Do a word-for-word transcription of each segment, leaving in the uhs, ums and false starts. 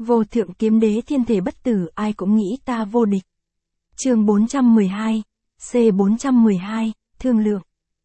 Vô thượng kiếm đế thiên thể bất tử, ai cũng nghĩ ta vô địch. Chương bốn trăm mười hai, C bốn trăm mười hai, thương lượng.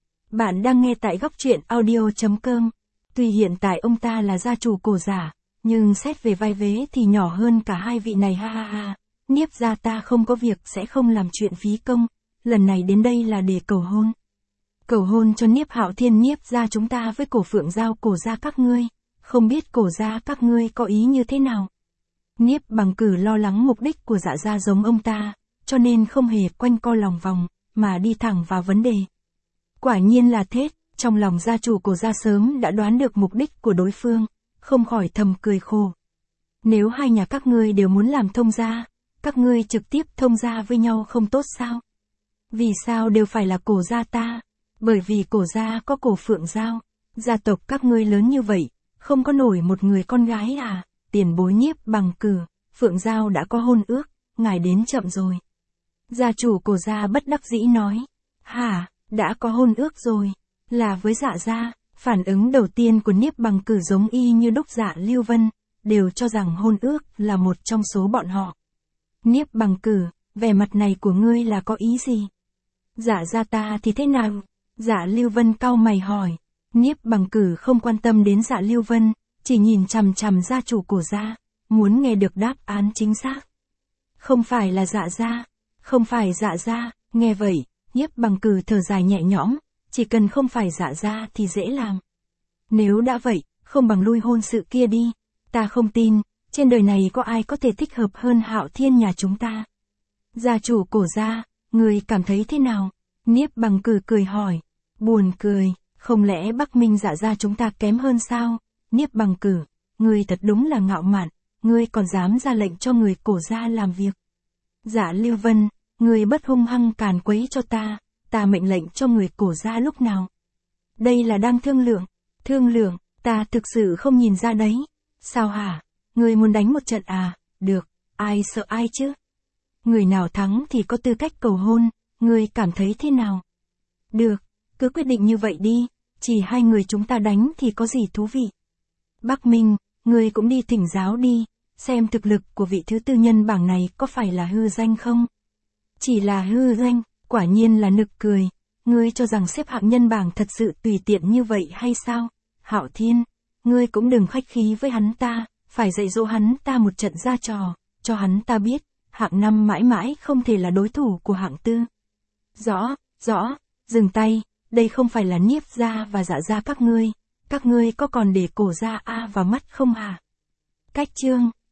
Bạn đang nghe tại góc truyện audio chấm com. Tuy hiện tại ông ta là gia chủ Cổ Giả, nhưng xét về vai vế thì nhỏ hơn cả hai vị này, ha ha ha. Niếp gia ta không có việc sẽ không làm chuyện phí công, lần này đến đây là để cầu hôn. Cầu hôn cho Niếp Hạo Thiên Niếp gia chúng ta với Cổ Phượng Giao Cổ gia các ngươi, không biết Cổ gia các ngươi có ý như thế nào. Niếp Bằng Cử lo lắng mục đích của Dạ gia giống ông ta, cho nên không hề quanh co lòng vòng, mà đi thẳng vào vấn đề. Quả nhiên là thế, trong lòng gia chủ Cổ gia sớm đã đoán được mục đích của đối phương, không khỏi thầm cười khổ. Nếu hai nhà các ngươi đều muốn làm thông gia, các ngươi trực tiếp thông gia với nhau không tốt sao? Vì sao đều phải là Cổ gia ta? Bởi vì Cổ gia có Cổ Phượng Giao, gia tộc các ngươi lớn như vậy, không có nổi một người con gái à? Tiền bối Niếp Bằng Cử, Phượng Giao đã có hôn ước, ngài đến chậm rồi. Gia chủ Cổ gia bất đắc dĩ nói. Hả, đã có hôn ước rồi? Là với Dạ gia? Phản ứng đầu tiên của Niếp Bằng Cử giống y như đúc Dạ Lưu Vân, đều cho rằng hôn ước là một trong số bọn họ. Niếp Bằng Cử, vẻ mặt này của ngươi là có ý gì? Dạ gia ta thì thế nào? Dạ Lưu Vân cau mày hỏi. Niếp Bằng Cử không quan tâm đến Dạ Lưu Vân, chỉ nhìn chằm chằm gia chủ Cổ gia, muốn nghe được đáp án chính xác. Không phải là Dạ gia, không phải Dạ gia. Nghe vậy, Niếp Bằng Cử thở dài nhẹ nhõm, chỉ cần không phải Dạ gia thì dễ làm. Nếu đã vậy, không bằng lui hôn sự kia đi, ta không tin, trên đời này có ai có thể thích hợp hơn Hạo Thiên nhà chúng ta. Gia chủ Cổ gia, người cảm thấy thế nào? Niếp Bằng Cử cười hỏi. Buồn cười, không lẽ Bắc Minh Dạ gia chúng ta kém hơn sao? Niếp Bằng Cử, ngươi thật đúng là ngạo mạn, ngươi còn dám ra lệnh cho người Cổ gia làm việc. Dạ Lưu Vân, ngươi bất hung hăng càn quấy cho ta, ta mệnh lệnh cho người Cổ gia lúc nào? Đây là đang thương lượng, thương lượng, ta thực sự không nhìn ra đấy. Sao hả? Ngươi muốn đánh một trận à? Được, ai sợ ai chứ? Người nào thắng thì có tư cách cầu hôn, ngươi cảm thấy thế nào? Được, cứ quyết định như vậy đi, chỉ hai người chúng ta đánh thì có gì thú vị. Bắc Minh, ngươi cũng đi thỉnh giáo đi, xem thực lực của vị thứ tư nhân bảng này có phải là hư danh không? Chỉ là hư danh, quả nhiên là nực cười, ngươi cho rằng xếp hạng nhân bảng thật sự tùy tiện như vậy hay sao? Hạo Thiên, ngươi cũng đừng khách khí với hắn ta, phải dạy dỗ hắn ta một trận ra trò, cho hắn ta biết, hạng năm mãi mãi không thể là đối thủ của hạng tư. Rõ, rõ, dừng tay, đây không phải là Niếp gia và Dạ gia các ngươi, các ngươi có còn để Cổ gia a vào mắt không hả? Cách chương